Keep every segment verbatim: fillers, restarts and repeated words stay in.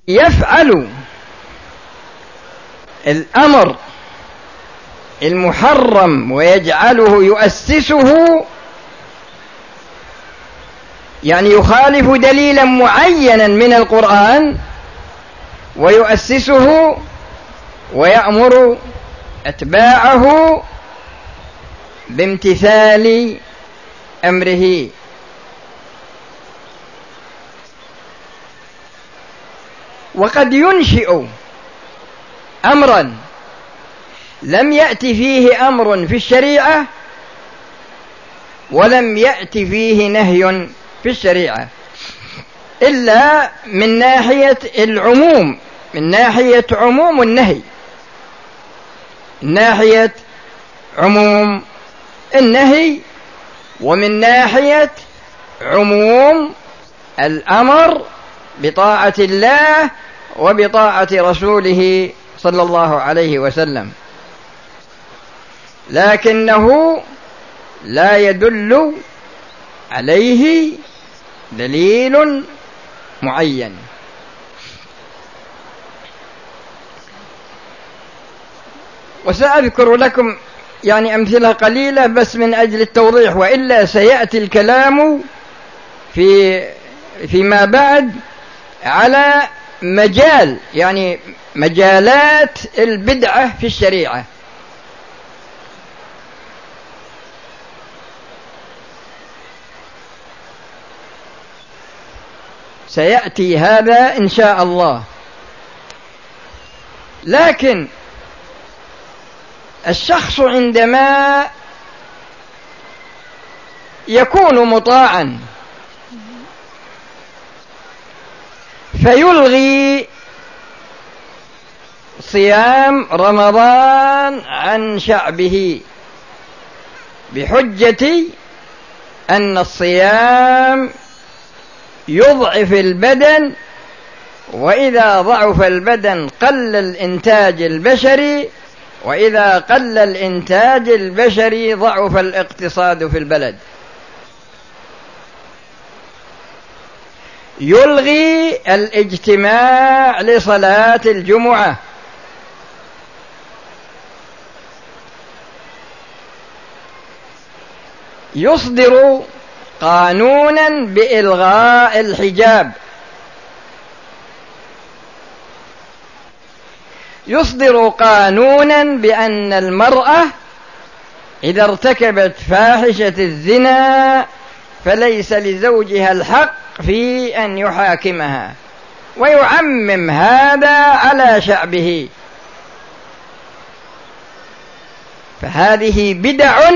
يفعل الأمر المحرم ويجعله يؤسسه، يعني يخالف دليلا معينا من القرآن ويؤسسه ويأمر أتباعه بامتثال أمره. وقد ينشئ أمرا لم يأت فيه أمر في الشريعة ولم يأت فيه نهي في الشريعة، إلا من ناحية العموم، من ناحية عموم النهي، من ناحية عموم النهي، ومن ناحية عموم الأمر بطاعة الله وبطاعة رسوله صلى الله عليه وسلم، لكنه لا يدل عليه دليل معين. وسأذكر لكم يعني أمثلة قليلة بس من أجل التوضيح، وإلا سيأتي الكلام في فيما بعد على مجال يعني مجالات البدعة في الشريعة. سيأتي هذا إن شاء الله. لكن الشخص عندما يكون مطاعا فيلغي صيام رمضان عن شعبه بحجة أن الصيام يضعف البدن، وإذا ضعف البدن قل الإنتاج البشري، وإذا قل الإنتاج البشري ضعف الاقتصاد في البلد. يلغي الاجتماع لصلاة الجمعة، يصدر قانونا بإلغاء الحجاب، يصدر قانونا بأن المرأة إذا ارتكبت فاحشة الزنا فليس لزوجها الحق في أن يحاكمها، ويعمم هذا على شعبه. فهذه بدع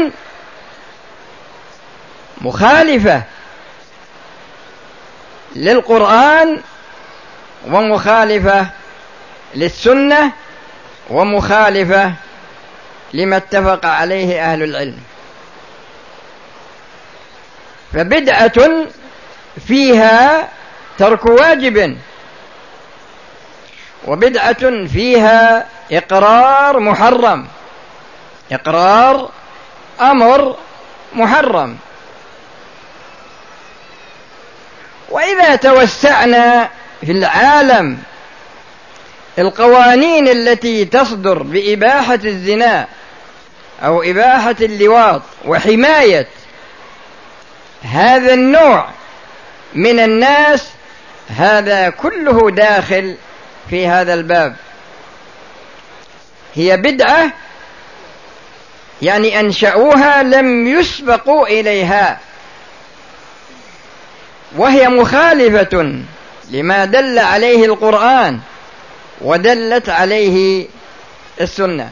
مخالفة للقرآن ومخالفة للسنة ومخالفة لما اتفق عليه أهل العلم. فبدعة فيها ترك واجب، وبدعة فيها إقرار محرم، إقرار أمر محرم. وإذا توسعنا في العالم القوانين التي تصدر بإباحة الزنا أو إباحة اللواط وحماية هذا النوع من الناس، هذا كله داخل في هذا الباب. هي بدعة يعني أنشأوها لم يسبقوا إليها، وهي مخالفة لما دل عليه القرآن ودلت عليه السنة.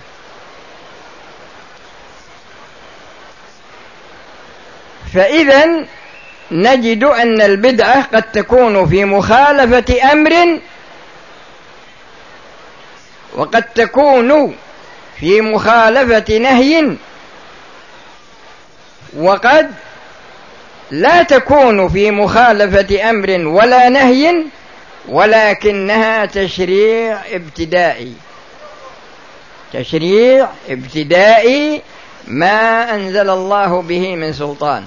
فإذا نجد أن البدعة قد تكون في مخالفة أمر، وقد تكون في مخالفة نهي، وقد لا تكون في مخالفة أمر ولا نهي، ولكنها تشريع ابتدائي، تشريع ابتدائي ما أنزل الله به من سلطان.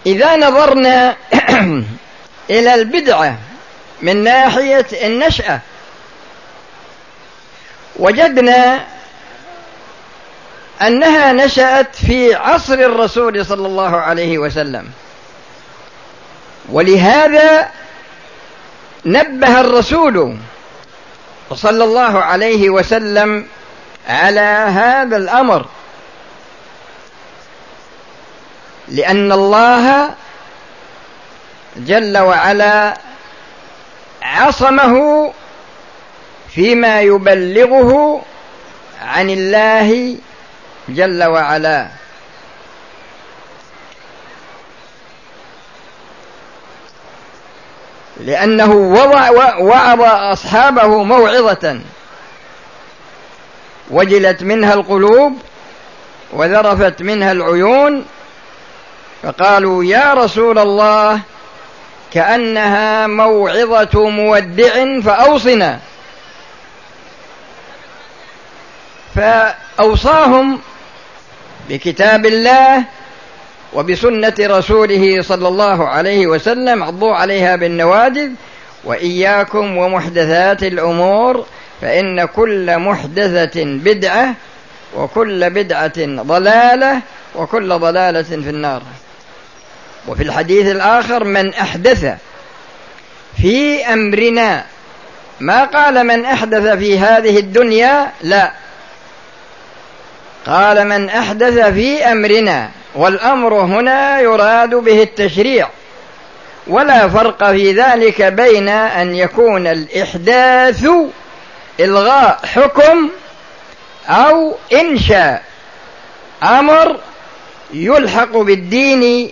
إذا نظرنا إلى البدعة من ناحية النشأة وجدنا أنها نشأت في عصر الرسول صلى الله عليه وسلم، ولهذا نبه الرسول صلى الله عليه وسلم على هذا الأمر، لأن الله جل وعلا عصمه فيما يبلغه عن الله جل وعلا. لأنه وعظ أصحابه موعظة وجلت منها القلوب وذرفت منها العيون، فقالوا يا رسول الله كأنها موعظة مودع فأوصنا. فأوصاهم بكتاب الله وبسنة رسوله صلى الله عليه وسلم، عضوا عليها بالنواجذ، وإياكم ومحدثات الأمور فإن كل محدثة بدعة وكل بدعة ضلالة وكل ضلالة في النار. وفي الحديث الآخر من أحدث في أمرنا، ما قال من أحدث في هذه الدنيا، لا، قال من أحدث في أمرنا، والأمر هنا يراد به التشريع، ولا فرق في ذلك بين أن يكون الإحداث إلغاء حكم أو إنشاء أمر يلحق بالدين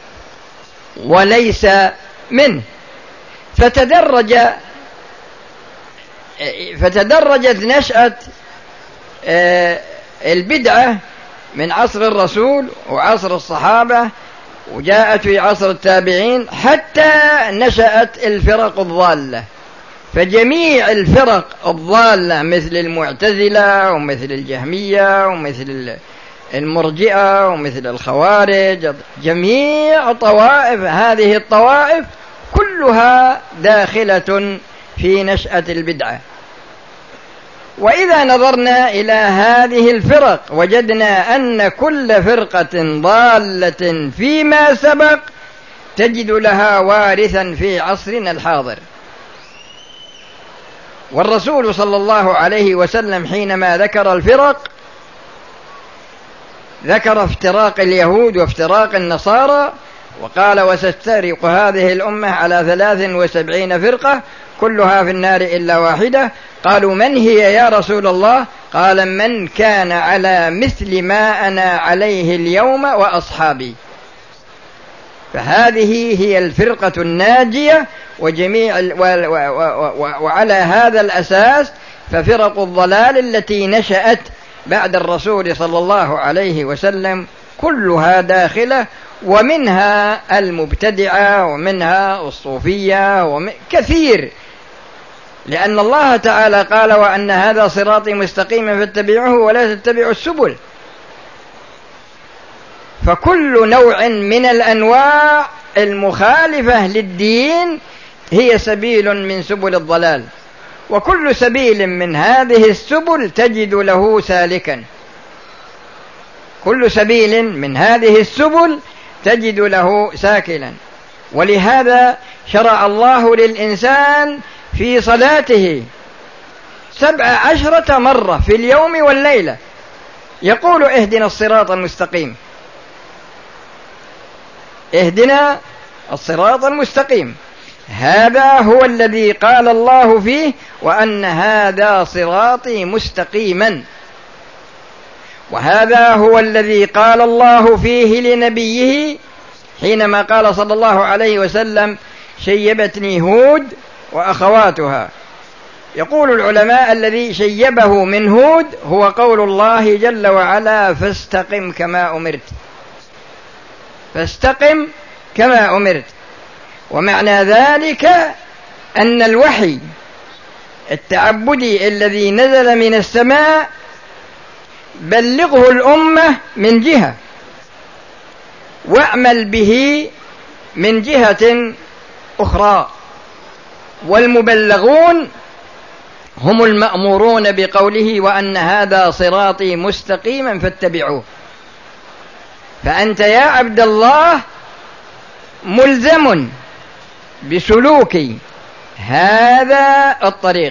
وليس منه. فتدرج فتدرجت نشأة البدعة من عصر الرسول وعصر الصحابة، وجاءت في عصر التابعين، حتى نشأت الفرق الضالة. فجميع الفرق الضالة مثل المعتزلة ومثل الجهمية ومثل المرجئة ومثل الخوارج، جميع طوائف هذه الطوائف كلها داخلة في نشأة البدعة. وإذا نظرنا إلى هذه الفرق وجدنا أن كل فرقة ضالة فيما سبق تجد لها وارثا في عصرنا الحاضر. والرسول صلى الله عليه وسلم حينما ذكر الفرق ذكر افتراق اليهود وافتراق النصارى، وقال وستفترق هذه الأمة على ثلاث وسبعين فرقة كلها في النار إلا واحدة. قالوا من هي يا رسول الله؟ قال من كان على مثل ما أنا عليه اليوم وأصحابي. فهذه هي الفرقة الناجية، وجميع ال... و... و... و... وعلى هذا الأساس ففرق الضلال التي نشأت بعد الرسول صلى الله عليه وسلم كلها داخلة، ومنها المبتدعة ومنها الصوفية ومن... كثير، لأن الله تعالى قال وأن هذا صراطي مستقيما فاتبعوه ولا تتبعوا السبل. فكل نوع من الأنواع المخالفة للدين هي سبيل من سبل الضلال، وكل سبيل من هذه السبل تجد له سالكا، كل سبيل من هذه السبل تجد له ساكلا. ولهذا شرع الله للإنسان في صلاته سبع عشرة مرة في اليوم والليلة يقول اهدنا الصراط المستقيم، اهدنا الصراط المستقيم. هذا هو الذي قال الله فيه وأن هذا صراطي مستقيما، وهذا هو الذي قال الله فيه لنبيه حينما قال صلى الله عليه وسلم شيبتني هود وأخواتها. يقول العلماء الذي شيبه من هود هو قول الله جل وعلا فاستقم كما أمرت، فاستقم كما أمرت. ومعنى ذلك أن الوحي التعبدي الذي نزل من السماء بلغه الأمة من جهة، واعمل به من جهة أخرى، والمبلغون هم المأمورون بقوله وأن هذا صراطي مستقيما فاتبعوه. فأنت يا عبد الله ملزم بسلوك هذا الطريق.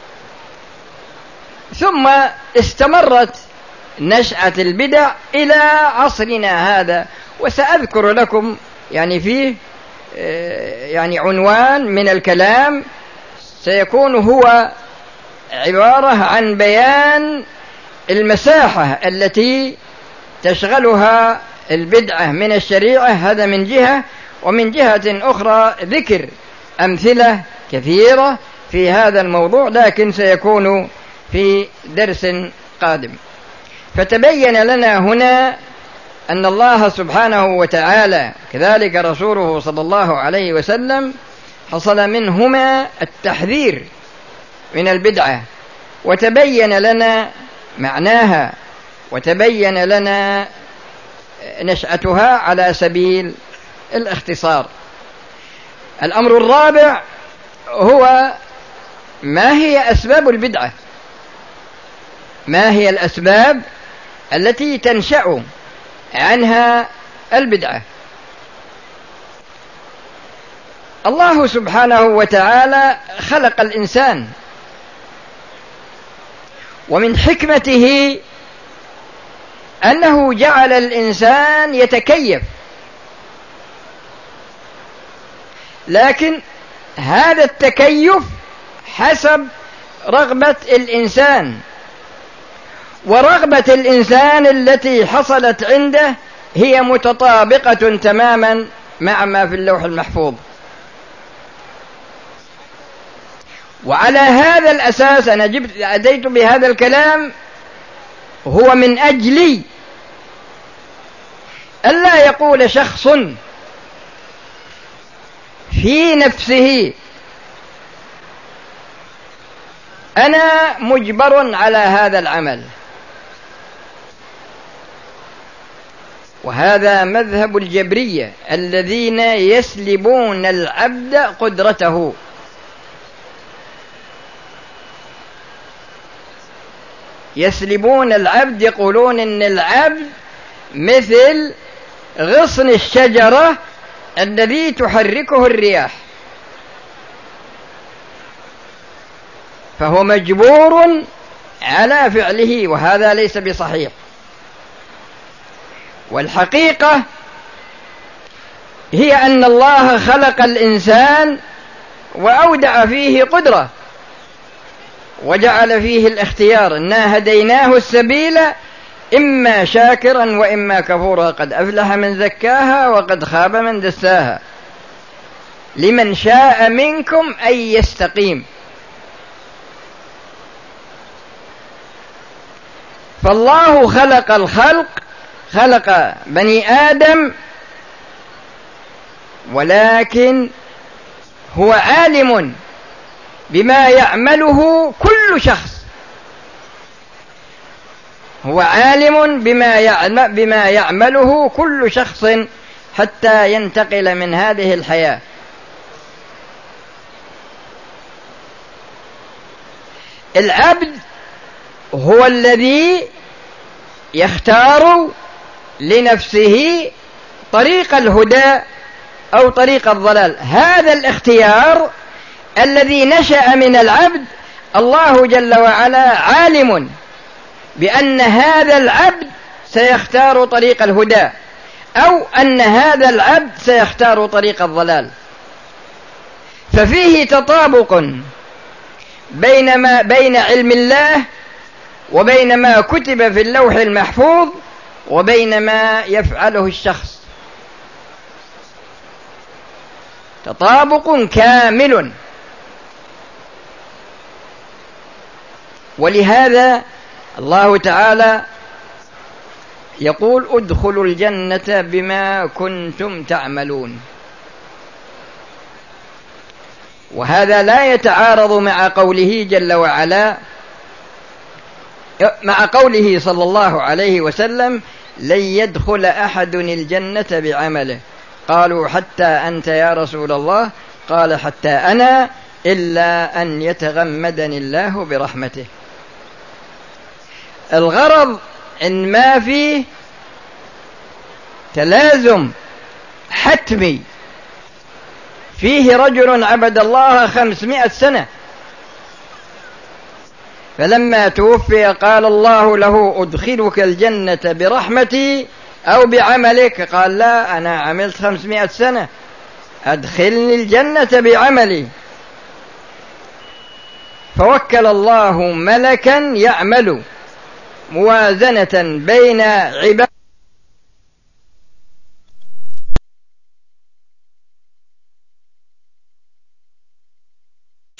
ثم استمرت نشأة البدع إلى عصرنا هذا، وسأذكر لكم يعني فيه يعني عنوان من الكلام سيكون هو عبارة عن بيان المساحة التي تشغلها البدعة من الشريعة، هذا من جهة، ومن جهة أخرى ذكر أمثلة كثيرة في هذا الموضوع، لكن سيكون في درس قادم. فتبين لنا هنا أن الله سبحانه وتعالى كذلك رسوله صلى الله عليه وسلم حصل منهما التحذير من البدعة، وتبين لنا معناها، وتبين لنا نشأتها على سبيل الاختصار. الأمر الرابع هو ما هي أسباب البدعة، ما هي الأسباب التي تنشأ عنها البدعة. الله سبحانه وتعالى خلق الإنسان، ومن حكمته أنه جعل الإنسان يتكيف، لكن هذا التكيف حسب رغبة الإنسان، ورغبة الإنسان التي حصلت عنده هي متطابقة تماما مع ما في اللوح المحفوظ. وعلى هذا الأساس أنا جبت أتيت بهذا الكلام، هو من أجل ألا يقول شخص في نفسه أنا مجبر على هذا العمل. وهذا مذهب الجبرية الذين يسلبون العبد قدرته. يسلبون العبد، يقولون إن العبد مثل غصن الشجرة الذي تحركه الرياح، فهو مجبور على فعله، وهذا ليس بصحيح. والحقيقة هي أن الله خلق الإنسان وأودع فيه قدرة، وجعل فيه الاختيار، إنا هديناه السبيل إما شاكرا وإما كفورا، قد أفلح من زكاها وقد خاب من دساها، لمن شاء منكم أن يستقيم. فالله خلق الخلق، خلق بني آدم، ولكن هو عالم بما يعمله كل شخص، هو عالم بما بما يعمله كل شخص حتى ينتقل من هذه الحياة. العبد هو الذي يختار لنفسه طريق الهدى أو طريق الضلال. هذا الاختيار الذي نشأ من العبد، الله جل وعلا عالم بأن هذا العبد سيختار طريق الهدى أو أن هذا العبد سيختار طريق الضلال. ففيه تطابق بين ما بين علم الله وبين ما كتب في اللوح المحفوظ وبين ما يفعله الشخص، تطابق كامل. ولهذا الله تعالى يقول ادخلوا الجنة بما كنتم تعملون، وهذا لا يتعارض مع قوله جل وعلا، مع قوله صلى الله عليه وسلم لن يدخل أحد الجنة بعمله قالوا حتى أنت يا رسول الله؟ قال حتى أنا، إلا أن يتغمدني الله برحمته. الغرض إن ما فيه تلازم حتمي. فيه رجل عبد الله خمسمائة سنة، فلما توفي قال الله له أدخلك الجنة برحمتي أو بعملك؟ قال لا، أنا عملت خمسمائة سنة، أدخلني الجنة بعملي. فوكل الله ملكا يعمل موازنة بين عباد